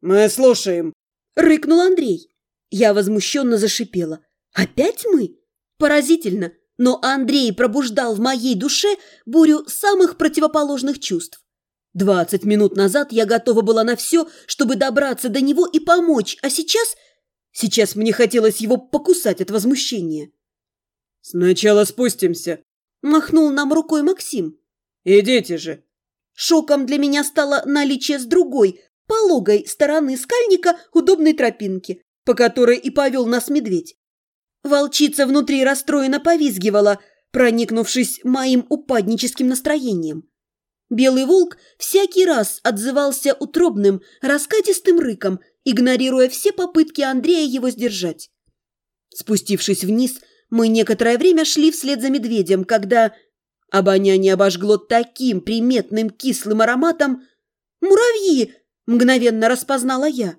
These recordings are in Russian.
«Мы слушаем», – рыкнул Андрей. Я возмущенно зашипела. «Опять мы?» Поразительно, но Андрей пробуждал в моей душе бурю самых противоположных чувств. 20 минут назад я готова была на все, чтобы добраться до него и помочь, а сейчас... Сейчас мне хотелось его покусать от возмущения. «Сначала спустимся», – махнул нам рукой Максим. «Идите же». Шоком для меня стало наличие с другой, пологой стороны скальника удобной тропинки, по которой и повел нас медведь. Волчица внутри расстроенно повизгивала, проникнувшись моим упадническим настроением. Белый волк всякий раз отзывался утробным, раскатистым рыком, игнорируя все попытки Андрея его сдержать. Спустившись вниз, мы некоторое время шли вслед за медведем, когда обоняние обожгло таким приметным кислым ароматом. «Муравьи!» – мгновенно распознала я.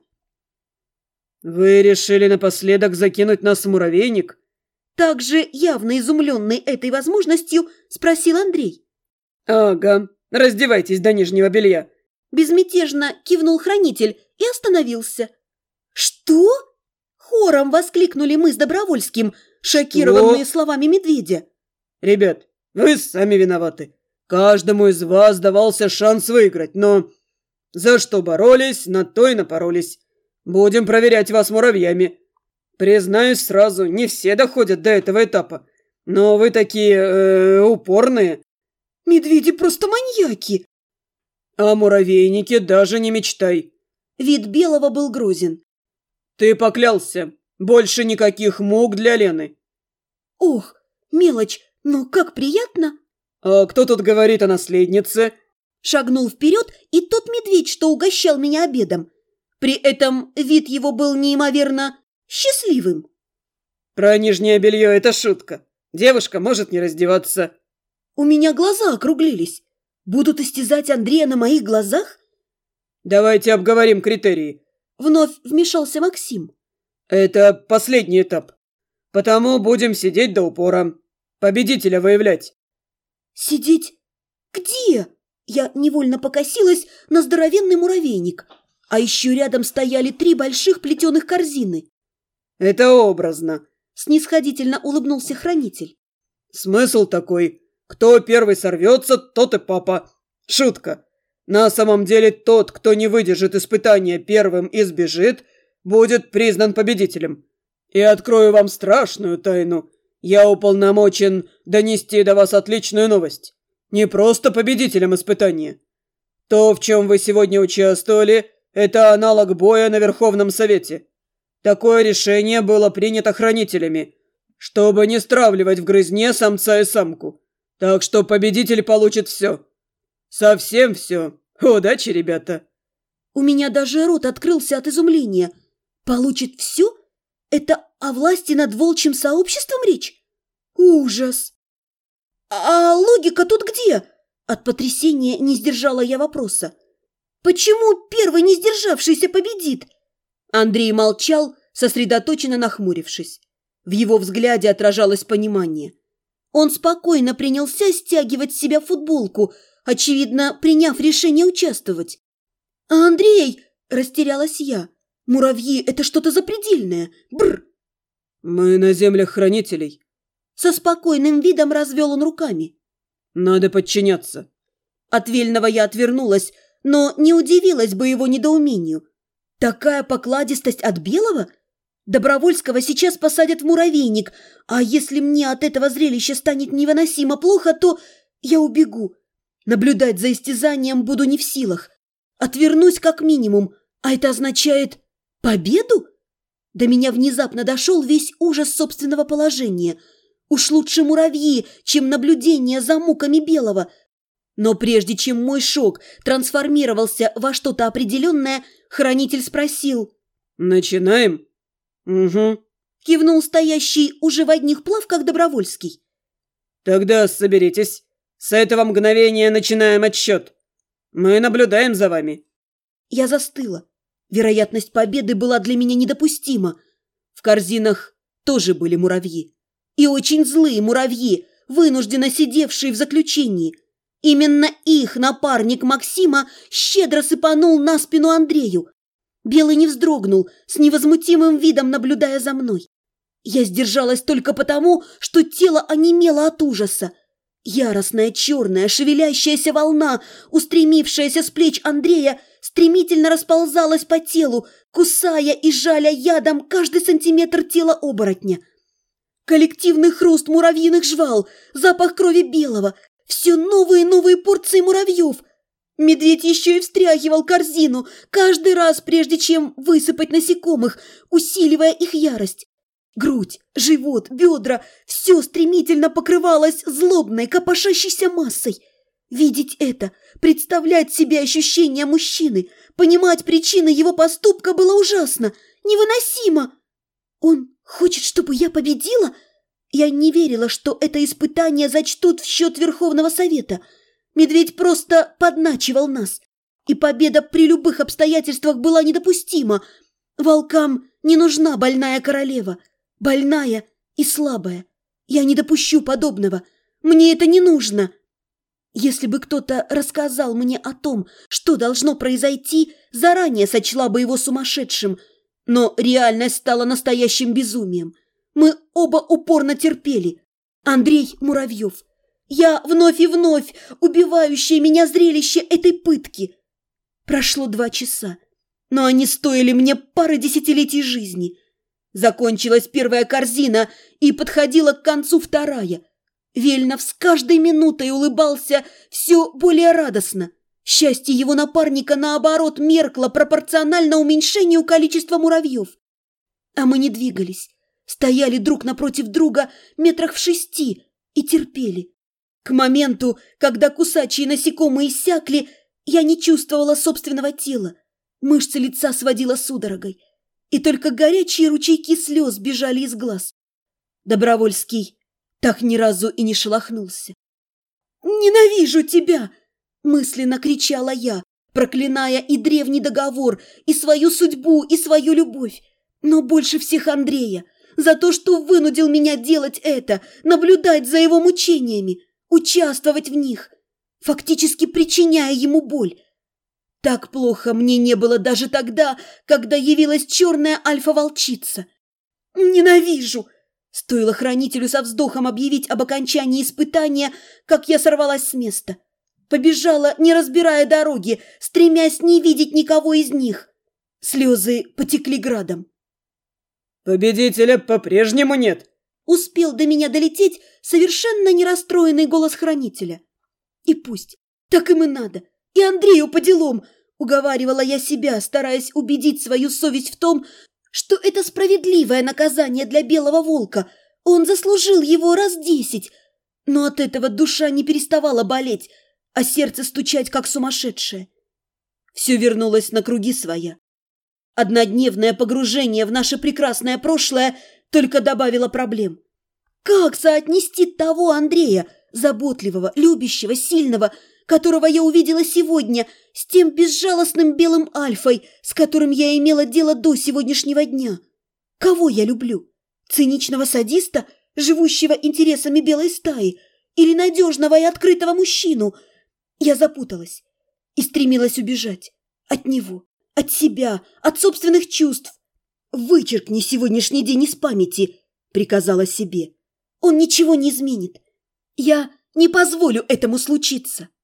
«Вы решили напоследок закинуть нас в муравейник?» Также явно изумленный этой возможностью спросил Андрей. «Ага, раздевайтесь до нижнего белья». Безмятежно кивнул хранитель и остановился. «Что?» – хором воскликнули мы с Добровольским, шокированные словами медведя. «Ребят, вы сами виноваты. Каждому из вас давался шанс выиграть, но за что боролись, на то и напоролись. Будем проверять вас муравьями. Признаюсь сразу, не все доходят до этого этапа, но вы такие упорные». «Медведи просто маньяки!» «О муравейнике даже не мечтай». Вид Белого был грозен. «Ты поклялся. Больше никаких мук для Лены». «Ох, мелочь, но как приятно!» «А кто тут говорит о наследнице?» Шагнул вперед и тот медведь, что угощал меня обедом. При этом вид его был неимоверно счастливым. «Про нижнее белье это шутка. Девушка может не раздеваться». У меня глаза округлились. Будут истязать Андрея на моих глазах? «Давайте обговорим критерии». Вновь вмешался Максим. «Это последний этап. Потому будем сидеть до упора. Победителя выявлять». «Сидеть? Где?» Я невольно покосилась на здоровенный муравейник. А еще рядом стояли 3 больших плетеных корзины. «Это образно», – снисходительно улыбнулся хранитель. «Смысл такой. Кто первый сорвется, тот и папа. Шутка. На самом деле тот, кто не выдержит испытания первым и сбежит, будет признан победителем. И открою вам страшную тайну. Я уполномочен донести до вас отличную новость. Не просто победителем испытания. То, в чем вы сегодня участвовали, это аналог боя на Верховном Совете. Такое решение было принято хранителями, чтобы не стравливать в грызне самца и самку. Так что победитель получит все. Совсем все. Удачи, ребята». У меня даже рот открылся от изумления. Получит все? Это о власти над волчьим сообществом речь? Ужас! А логика тут где? От потрясения не сдержала я вопроса. Почему первый не сдержавшийся победит? Андрей молчал, сосредоточенно нахмурившись. В его взгляде отражалось понимание. Он спокойно принялся стягивать с себя футболку, очевидно, приняв решение участвовать. «А Андрей!» – растерялась я. «Муравьи – это что-то запредельное! Бррр!» «Мы на землях хранителей». Со спокойным видом развел он руками. «Надо подчиняться». От Вельного я отвернулась, но не удивилась бы его недоумению. Такая покладистость от Белого? Добровольского сейчас посадят в муравейник, а если мне от этого зрелища станет невыносимо плохо, то я убегу. Наблюдать за истязанием буду не в силах. Отвернусь как минимум, а это означает победу? До меня внезапно дошел весь ужас собственного положения. Уж лучше муравьи, чем наблюдение за муками Белого. Но прежде чем мой шок трансформировался во что-то определенное, хранитель спросил: «Начинаем?» «Угу», – кивнул стоящий уже в одних плавках Добровольский. «Тогда соберитесь. С этого мгновения начинаем отсчет. Мы наблюдаем за вами». Я застыла. Вероятность победы была для меня недопустима. В корзинах тоже были муравьи. И очень злые муравьи, вынужденно сидевшие в заключении. Именно их напарник Максима щедро сыпанул на спину Андрею. Белый не вздрогнул, с невозмутимым видом наблюдая за мной. Я сдержалась только потому, что тело онемело от ужаса. Яростная черная шевелящаяся волна, устремившаяся с плеч Андрея, стремительно расползалась по телу, кусая и жаля ядом каждый сантиметр тела оборотня. Коллективный хруст муравьиных жвал, запах крови Белого, все новые и новые порции муравьев. Медведь еще и встряхивал корзину каждый раз, прежде чем высыпать насекомых, усиливая их ярость. Грудь, живот, бедра – все стремительно покрывалось злобной, копошащейся массой. Видеть это, представлять себе ощущения мужчины, понимать причины его поступка было ужасно, невыносимо. Он хочет, чтобы я победила? Я не верила, что это испытание зачтут в счет Верховного Совета. Медведь просто подначивал нас. И победа при любых обстоятельствах была недопустима. Волкам не нужна больная королева. Больная и слабая. Я не допущу подобного. Мне это не нужно. Если бы кто-то рассказал мне о том, что должно произойти, заранее сочла бы его сумасшедшим. Но реальность стала настоящим безумием. Мы оба упорно терпели. Андрей Муравьев. Я вновь и вновь убивающее меня зрелище этой пытки. Прошло 2 часа, но они стоили мне пары десятилетий жизни. Закончилась первая корзина, и подходила к концу вторая. Вельнов с каждой минутой улыбался все более радостно. Счастье его напарника, наоборот, меркло пропорционально уменьшению количества муравьев. А мы не двигались, стояли друг напротив друга метрах в 6 и терпели. К моменту, когда кусачие насекомые иссякли, я не чувствовала собственного тела. Мышцы лица сводила судорогой, и только горячие ручейки слез бежали из глаз. Добровольский так ни разу и не шелохнулся. «Ненавижу тебя!» – мысленно кричала я, проклиная и древний договор, и свою судьбу, и свою любовь. Но больше всех Андрея, за то, что вынудил меня делать это, наблюдать за его мучениями, участвовать в них, фактически причиняя ему боль. Так плохо мне не было даже тогда, когда явилась черная альфа-волчица. «Ненавижу!» Стоило хранителю со вздохом объявить об окончании испытания, как я сорвалась с места. Побежала, не разбирая дороги, стремясь не видеть никого из них. Слезы потекли градом. «Победителя по-прежнему нет!» Успел до меня долететь совершенно не расстроенный голос хранителя. «И пусть, так им и надо, и Андрею по делам!» Уговаривала я себя, стараясь убедить свою совесть в том, что это справедливое наказание для белого волка. Он заслужил его раз 10. Но от этого душа не переставала болеть, а сердце стучать, как сумасшедшее. Все вернулось на круги своя. Однодневное погружение в наше прекрасное прошлое только добавило проблем. Как соотнести того Андрея, заботливого, любящего, сильного, которого я увидела сегодня, с тем безжалостным белым альфой, с которым я имела дело до сегодняшнего дня? Кого я люблю? Циничного садиста, живущего интересами белой стаи, или надежного и открытого мужчину? Я запуталась и стремилась убежать от него, от себя, от собственных чувств. «Вычеркни сегодняшний день из памяти», — приказала себе. «Он ничего не изменит. Я не позволю этому случиться».